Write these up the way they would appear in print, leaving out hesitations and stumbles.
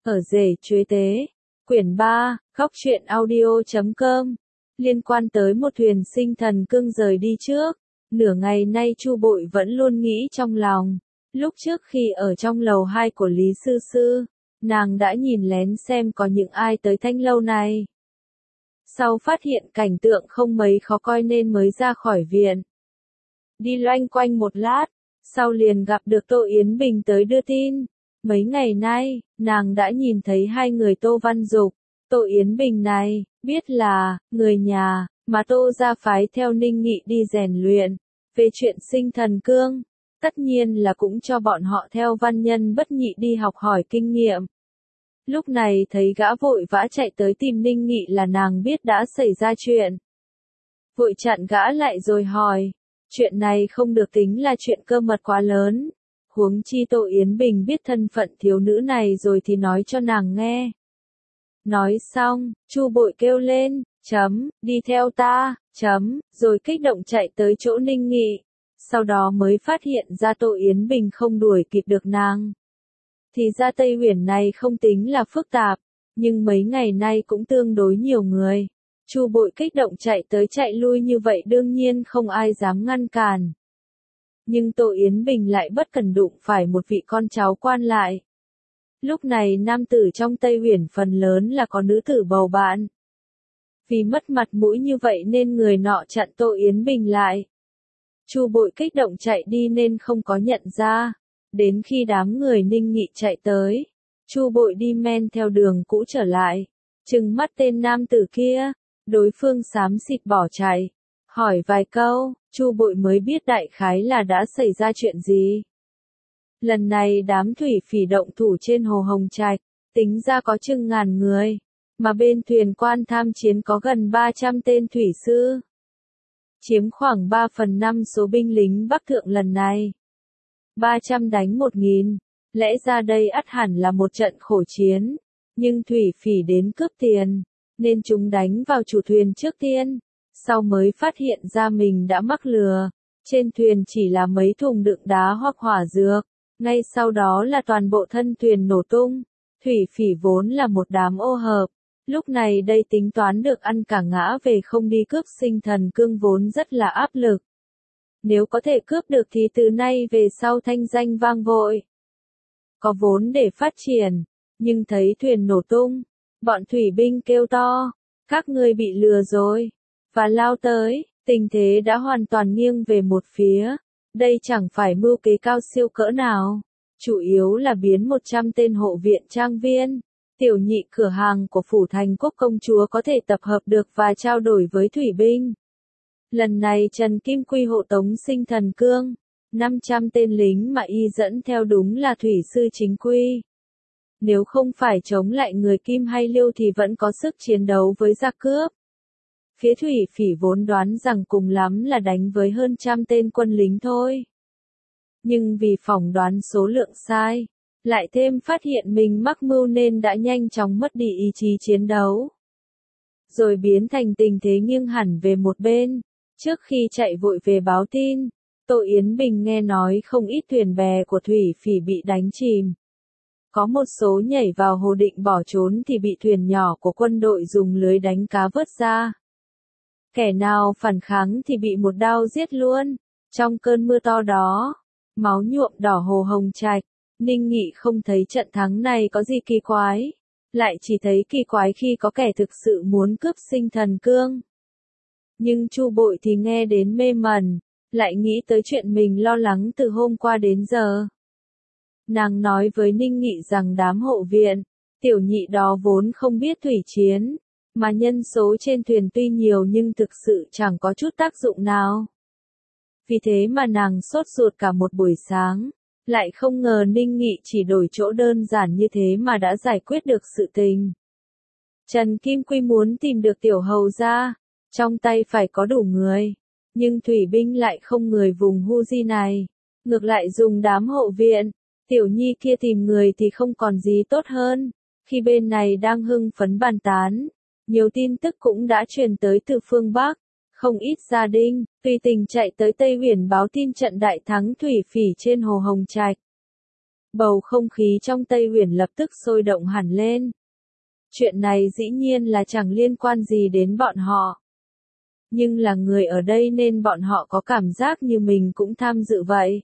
Ở rể chuế tế. Quyển 3, Góc truyện audio.com. Liên quan tới một thuyền sinh thần cương rời đi trước. Nửa ngày nay Chu Bội vẫn luôn nghĩ trong lòng. Lúc trước khi ở trong lầu 2 của Lý Sư Sư, nàng đã nhìn lén xem có những ai tới thanh lâu này. Sau phát hiện cảnh tượng không mấy khó coi nên mới ra khỏi viện. Đi loanh quanh một lát, sau liền gặp được Tô Yến Bình tới đưa tin. Mấy ngày nay, nàng đã nhìn thấy hai người Tô Văn Dục, Tô Yến Bình này, biết là người nhà mà Tô gia phái theo Ninh Nghị đi rèn luyện. Về chuyện sinh thần cương, tất nhiên là cũng cho bọn họ theo văn nhân Bất Nhị đi học hỏi kinh nghiệm. Lúc này thấy gã vội vã chạy tới tìm Ninh Nghị là nàng biết đã xảy ra chuyện. Vội chặn gã lại rồi hỏi, chuyện này không được tính là chuyện cơ mật quá lớn. Huống chi Tô Yến Bình biết thân phận thiếu nữ này rồi thì nói cho nàng nghe. Nói xong, Chu Bội kêu lên, đi theo ta, rồi kích động chạy tới chỗ Ninh Nghị. Sau đó mới phát hiện ra Tô Yến Bình không đuổi kịp được nàng. Thì ra Tây Huyền này không tính là phức tạp, nhưng mấy ngày nay cũng tương đối nhiều người. Chu Bội kích động chạy tới chạy lui như vậy đương nhiên không ai dám ngăn cản. Nhưng Tô Yến Bình lại bất cần đụng phải một vị con cháu quan lại. Lúc này nam tử trong Tây Huyền phần lớn là có nữ tử bầu bạn. Vì mất mặt mũi như vậy nên người nọ chặn Tô Yến Bình lại. Chu Bội kích động chạy đi nên không có nhận ra. Đến khi đám người Ninh Nghị chạy tới, Chu Bội đi men theo đường cũ trở lại. Trừng mắt tên nam tử kia, đối phương xám xịt bỏ chạy. Hỏi vài câu, Chu Bội mới biết đại khái là đã xảy ra chuyện gì. Lần này đám thủy phỉ động thủ trên hồ Hồng Trạch, tính ra có chừng ngàn người, mà bên thuyền quan tham chiến có gần 300 tên thủy sư. Chiếm khoảng 3/5 số binh lính Bắc Thượng lần này. 300 đánh 1.000, lẽ ra đây ắt hẳn là một trận khổ chiến, nhưng thủy phỉ đến cướp tiền, nên chúng đánh vào chủ thuyền trước tiên. Sau mới phát hiện ra mình đã mắc lừa, trên thuyền chỉ là mấy thùng đựng đá hoặc hỏa dược, ngay sau đó là toàn bộ thân thuyền nổ tung. Thủy phỉ vốn là một đám ô hợp, lúc này đây tính toán được ăn cả ngã về không đi cướp sinh thần cương vốn rất là áp lực. Nếu có thể cướp được thì từ nay về sau thanh danh vang vội. Có vốn để phát triển, nhưng thấy thuyền nổ tung, bọn thủy binh kêu to, các ngươi bị lừa rồi. Và lao tới, tình thế đã hoàn toàn nghiêng về một phía. Đây chẳng phải mưu kế cao siêu cỡ nào. Chủ yếu là biến 100 tên hộ viện trang viên, tiểu nhị cửa hàng của phủ thành quốc công chúa có thể tập hợp được và trao đổi với thủy binh. Lần này Trần Kim Quy hộ tống sinh thần cương, 500 tên lính mà y dẫn theo đúng là thủy sư chính quy. Nếu không phải chống lại người Kim hay Liêu thì vẫn có sức chiến đấu với giặc cướp. Phía thủy phỉ vốn đoán rằng cùng lắm là đánh với hơn 100 tên quân lính thôi. Nhưng vì phỏng đoán số lượng sai, lại thêm phát hiện mình mắc mưu nên đã nhanh chóng mất đi ý chí chiến đấu. Rồi biến thành tình thế nghiêng hẳn về một bên. Trước khi chạy vội về báo tin, Tô Yến Bình nghe nói không ít thuyền bè của thủy phỉ bị đánh chìm. Có một số nhảy vào hồ định bỏ trốn thì bị thuyền nhỏ của quân đội dùng lưới đánh cá vớt ra. Kẻ nào phản kháng thì bị một đao giết luôn. Trong cơn mưa to đó, máu nhuộm đỏ hồ Hồng Trạch, Ninh Nghị không thấy trận thắng này có gì kỳ quái, lại chỉ thấy kỳ quái khi có kẻ thực sự muốn cướp sinh thần cương. Nhưng Chu Bội thì nghe đến mê mẩn, lại nghĩ tới chuyện mình lo lắng từ hôm qua đến giờ. Nàng nói với Ninh Nghị rằng đám hộ viện, tiểu nhị đó vốn không biết thủy chiến, mà nhân số trên thuyền tuy nhiều nhưng thực sự chẳng có chút tác dụng nào. Vì thế mà nàng sốt ruột cả một buổi sáng, lại không ngờ Ninh Nghị chỉ đổi chỗ đơn giản như thế mà đã giải quyết được sự tình. Trần Kim Quy muốn tìm được tiểu hầu ra, trong tay phải có đủ người, nhưng thủy binh lại không người vùng Huji này, ngược lại dùng đám hộ viện, tiểu nhi kia tìm người thì không còn gì tốt hơn. Khi bên này đang hưng phấn bàn tán, nhiều tin tức cũng đã truyền tới từ phương Bắc, không ít gia đình, tùy tình chạy tới Tây Huyền báo tin trận đại thắng thủy phỉ trên hồ Hồng Trạch. Bầu không khí trong Tây Huyền lập tức sôi động hẳn lên. Chuyện này dĩ nhiên là chẳng liên quan gì đến bọn họ. Nhưng là người ở đây nên bọn họ có cảm giác như mình cũng tham dự vậy.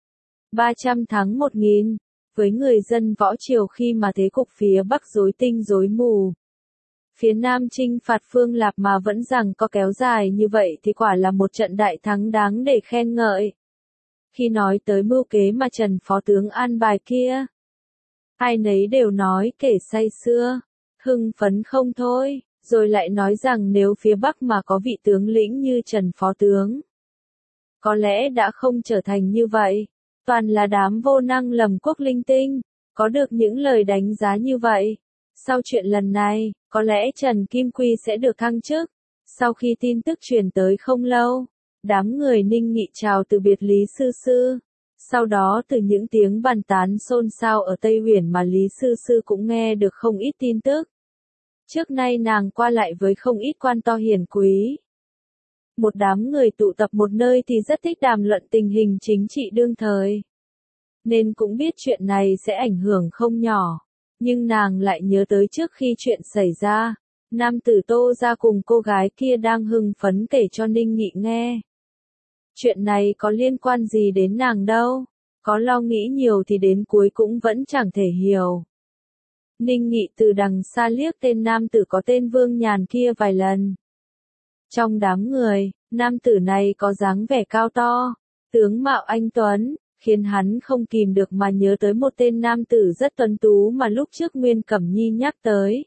300 thắng 1000, với người dân Võ Triều khi mà thế cục phía Bắc rối tinh rối mù. Phía Nam chinh phạt Phương Lạp mà vẫn rằng có kéo dài như vậy thì quả là một trận đại thắng đáng để khen ngợi. Khi nói tới mưu kế mà Trần Phó Tướng an bài kia, ai nấy đều nói kể say sưa, hưng phấn không thôi, rồi lại nói rằng nếu phía Bắc mà có vị tướng lĩnh như Trần Phó Tướng, có lẽ đã không trở thành như vậy, toàn là đám vô năng lầm quốc linh tinh, có được những lời đánh giá như vậy. Sau chuyện lần này, có lẽ Trần Kim Quy sẽ được thăng chức. Sau khi tin tức truyền tới không lâu, đám người Ninh Nghị chào từ biệt Lý Sư Sư. Sau đó từ những tiếng bàn tán xôn xao ở Tây Huyền mà Lý Sư Sư cũng nghe được không ít tin tức. Trước nay nàng qua lại với không ít quan to hiền quý. Một đám người tụ tập một nơi thì rất thích đàm luận tình hình chính trị đương thời. Nên cũng biết chuyện này sẽ ảnh hưởng không nhỏ. Nhưng nàng lại nhớ tới trước khi chuyện xảy ra, nam tử Tô ra cùng cô gái kia đang hưng phấn kể cho Ninh Nghị nghe. Chuyện này có liên quan gì đến nàng đâu, có lo nghĩ nhiều thì đến cuối cũng vẫn chẳng thể hiểu. Ninh Nghị từ đằng xa liếc tên nam tử có tên Vương Nhàn kia vài lần. Trong đám người, nam tử này có dáng vẻ cao to, tướng mạo anh tuấn, khiến hắn không kìm được mà nhớ tới một tên nam tử rất tuấn tú mà lúc trước Nguyên Cẩm Nhi nhắc tới.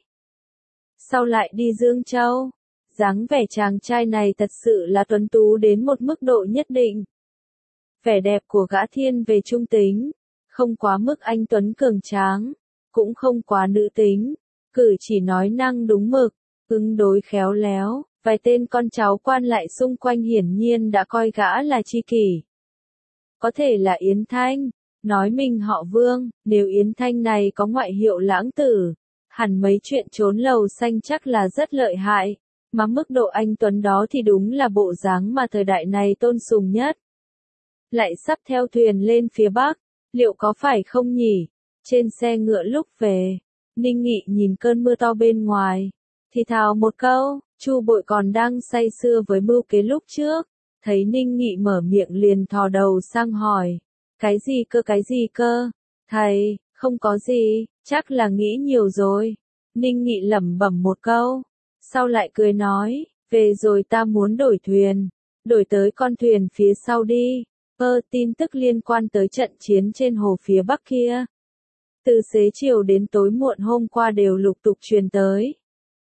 Sau lại đi Dương Châu, dáng vẻ chàng trai này thật sự là tuấn tú đến một mức độ nhất định. Vẻ đẹp của gã thiên về trung tính, không quá mức anh tuấn cường tráng, cũng không quá nữ tính, cử chỉ nói năng đúng mực, ứng đối khéo léo, vài tên con cháu quan lại xung quanh hiển nhiên đã coi gã là tri kỷ. Có thể là Yến Thanh, nói mình họ Vương, nếu Yến Thanh này có ngoại hiệu lãng tử, hẳn mấy chuyện trốn lầu xanh chắc là rất lợi hại, mà mức độ anh tuấn đó thì đúng là bộ dáng mà thời đại này tôn sùng nhất. Lại sắp theo thuyền lên phía Bắc, liệu có phải không nhỉ? Trên xe ngựa lúc về, Ninh Nghị nhìn cơn mưa to bên ngoài, thì thào một câu, Chu Bội còn đang say sưa với mưu kế lúc trước. Thấy Ninh Nghị mở miệng liền thò đầu sang hỏi. Cái gì cơ? Thầy, không có gì, chắc là nghĩ nhiều rồi. Ninh Nghị lẩm bẩm một câu. Sau lại cười nói, về rồi ta muốn đổi thuyền. Đổi tới con thuyền phía sau đi. Tin tức liên quan tới trận chiến trên hồ phía Bắc kia. Từ xế chiều đến tối muộn hôm qua đều lục tục truyền tới.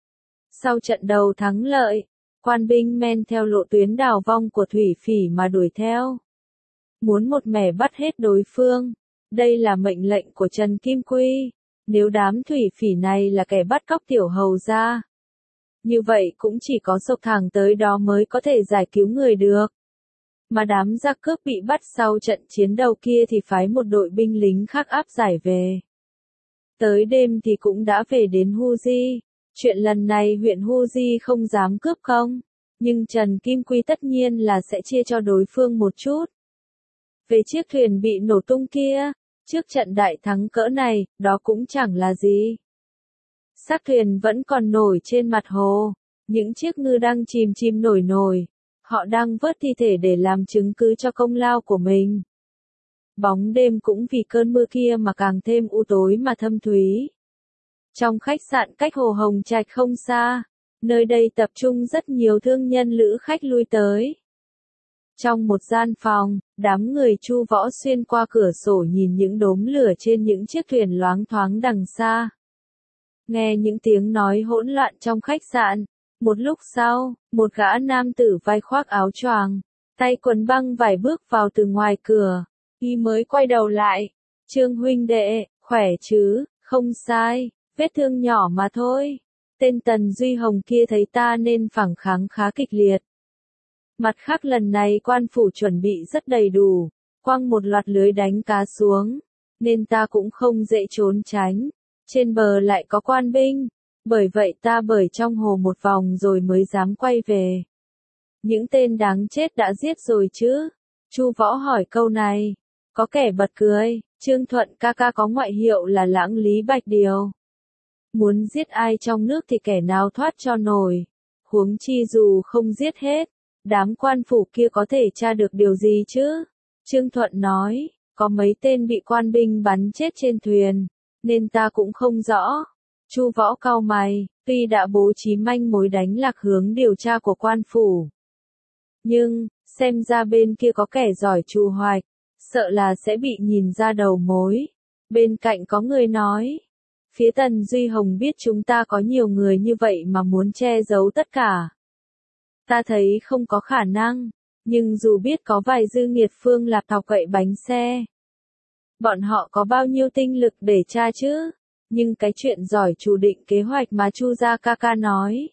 Sau trận đầu thắng lợi, quan binh men theo lộ tuyến đào vong của thủy phỉ mà đuổi theo. Muốn một mẻ bắt hết đối phương. Đây là mệnh lệnh của Trần Kim Quy. Nếu đám thủy phỉ này là kẻ bắt cóc tiểu hầu ra, như vậy cũng chỉ có xộc thẳng tới đó mới có thể giải cứu người được. Mà đám giặc cướp bị bắt sau trận chiến đầu kia thì phái một đội binh lính khác áp giải về. Tới đêm thì cũng đã về đến Hu Di. Chuyện lần này huyện Hu Di không dám cướp không, nhưng Trần Kim Quy tất nhiên là sẽ chia cho đối phương một chút. Về chiếc thuyền bị nổ tung kia, trước trận đại thắng cỡ này, đó cũng chẳng là gì. Xác thuyền vẫn còn nổi trên mặt hồ, những chiếc ngư đang chìm nổi, họ đang vớt thi thể để làm chứng cứ cho công lao của mình. Bóng đêm cũng vì cơn mưa kia mà càng thêm u tối mà thâm thúy. Trong khách sạn cách hồ Hồng Trạch không xa, nơi đây tập trung rất nhiều thương nhân lữ khách lui tới. Trong một gian phòng, đám người Chu Võ xuyên qua cửa sổ nhìn những đốm lửa trên những chiếc thuyền loáng thoáng đằng xa. Nghe những tiếng nói hỗn loạn trong khách sạn, một lúc sau, một gã nam tử vai khoác áo choàng, tay quần băng vải bước vào từ ngoài cửa, y mới quay đầu lại. Trương huynh đệ, khỏe chứ? Không sai, vết thương nhỏ mà thôi. Tên Tần Duy Hồng kia thấy ta nên phản kháng khá kịch liệt. Mặt khác lần này quan phủ chuẩn bị rất đầy đủ, quăng một loạt lưới đánh cá xuống, nên ta cũng không dễ trốn tránh. Trên bờ lại có quan binh, bởi vậy ta bơi trong hồ một vòng rồi mới dám quay về. Những tên đáng chết đã giết rồi chứ? Chu Võ hỏi câu này, có kẻ bật cười, Trương Thuận ca ca có ngoại hiệu là Lãng Lý Bạch Điều. Muốn giết ai trong nước thì kẻ nào thoát cho nổi. Huống chi dù không giết hết, đám quan phủ kia có thể tra được điều gì chứ? Trương Thuận nói, có mấy tên bị quan binh bắn chết trên thuyền, nên ta cũng không rõ. Chu Võ cau mày, tuy đã bố trí manh mối đánh lạc hướng điều tra của quan phủ, nhưng, xem ra bên kia có kẻ giỏi trù hoạch, sợ là sẽ bị nhìn ra đầu mối. Bên cạnh có người nói, phía Tần Duy Hồng biết chúng ta có nhiều người như vậy mà muốn che giấu tất cả. Ta thấy không có khả năng, nhưng dù biết có vài dư nghiệt phương lạp thọc cậy bánh xe, bọn họ có bao nhiêu tinh lực để tra chứ? Nhưng cái chuyện giỏi chủ định kế hoạch mà Chu gia ca ca nói,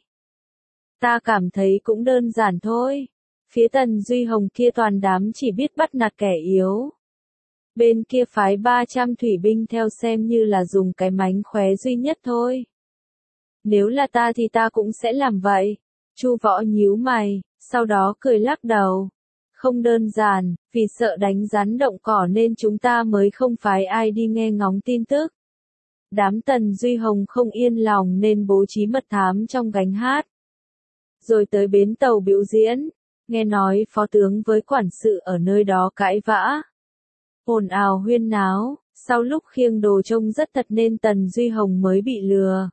ta cảm thấy cũng đơn giản thôi. Phía Tần Duy Hồng kia toàn đám chỉ biết bắt nạt kẻ yếu. Bên kia phái 300 thủy binh theo xem như là dùng cái mánh khóe duy nhất thôi. Nếu là ta thì ta cũng sẽ làm vậy. Chu Võ nhíu mày, sau đó cười lắc đầu. Không đơn giản, vì sợ đánh rắn động cỏ nên chúng ta mới không phái ai đi nghe ngóng tin tức. Đám Tần Duy Hồng không yên lòng nên bố trí mật thám trong gánh hát. Rồi tới bến tàu biểu diễn, nghe nói phó tướng với quản sự ở nơi đó cãi vã. Ồn ào huyên náo, sau lúc khiêng đồ trông rất thật nên Tần Duy Hồng mới bị lừa.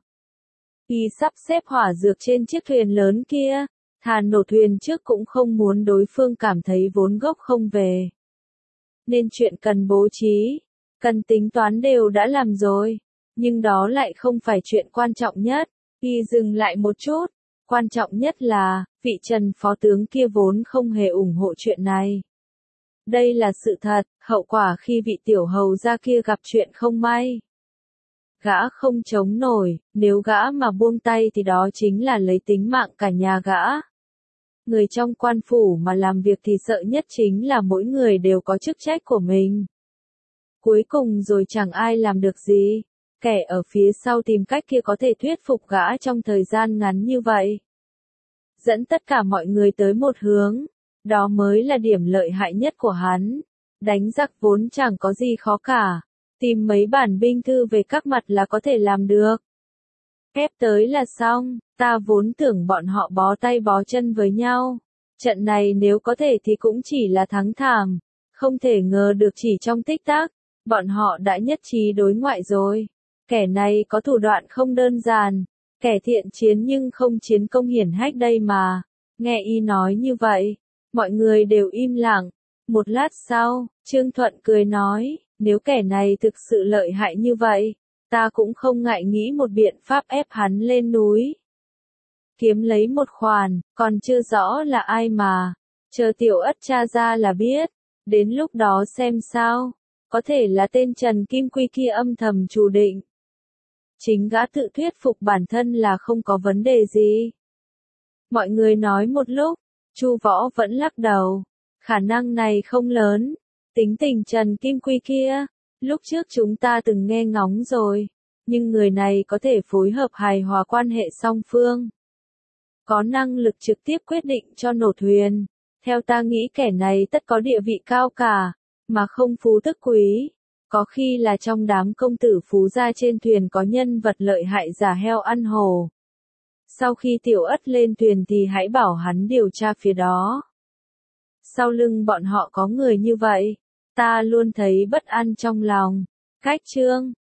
Y sắp xếp hỏa dược trên chiếc thuyền lớn kia, thà nổ thuyền trước cũng không muốn đối phương cảm thấy vốn gốc không về. Nên chuyện cần bố trí, cần tính toán đều đã làm rồi, nhưng đó lại không phải chuyện quan trọng nhất. Y dừng lại một chút, quan trọng nhất là, vị Trần phó tướng kia vốn không hề ủng hộ chuyện này. Đây là sự thật, hậu quả khi vị tiểu hầu gia kia gặp chuyện không may. Gã không chống nổi, nếu gã mà buông tay thì đó chính là lấy tính mạng cả nhà gã. Người trong quan phủ mà làm việc thì sợ nhất chính là mỗi người đều có chức trách của mình. Cuối cùng rồi chẳng ai làm được gì. Kẻ ở phía sau tìm cách kia có thể thuyết phục gã trong thời gian ngắn như vậy. Dẫn tất cả mọi người tới một hướng. Đó mới là điểm lợi hại nhất của hắn. Đánh giặc vốn chẳng có gì khó cả. Tìm mấy bản binh thư về các mặt là có thể làm được. Ép tới là xong, ta vốn tưởng bọn họ bó tay bó chân với nhau. Trận này nếu có thể thì cũng chỉ là thắng thảm. Không thể ngờ được chỉ trong tích tắc, bọn họ đã nhất trí đối ngoại rồi. Kẻ này có thủ đoạn không đơn giản. Kẻ thiện chiến nhưng không chiến công hiển hách đây mà. Nghe y nói như vậy, mọi người đều im lặng. Một lát sau, Trương Thuận cười nói, nếu kẻ này thực sự lợi hại như vậy, ta cũng không ngại nghĩ một biện pháp ép hắn lên núi. Kiếm lấy một khoản, còn chưa rõ là ai mà. Chờ Tiểu Ất tra ra là biết. Đến lúc đó xem sao. Có thể là tên Trần Kim Quy kia âm thầm chủ định. Chính gã tự thuyết phục bản thân là không có vấn đề gì. Mọi người nói một lúc, Chu Võ vẫn lắc đầu. Khả năng này không lớn. Tính tình Trần Kim Quy kia, lúc trước chúng ta từng nghe ngóng rồi. Nhưng người này có thể phối hợp hài hòa quan hệ song phương. Có năng lực trực tiếp quyết định cho nổ thuyền. Theo ta nghĩ kẻ này tất có địa vị cao cả, mà không phú tức quý. Có khi là trong đám công tử phú gia trên thuyền có nhân vật lợi hại giả heo ăn hổ. Sau khi Tiểu Ất lên thuyền thì hãy bảo hắn điều tra phía đó. Sau lưng bọn họ có người như vậy, ta luôn thấy bất an trong lòng. Cách chương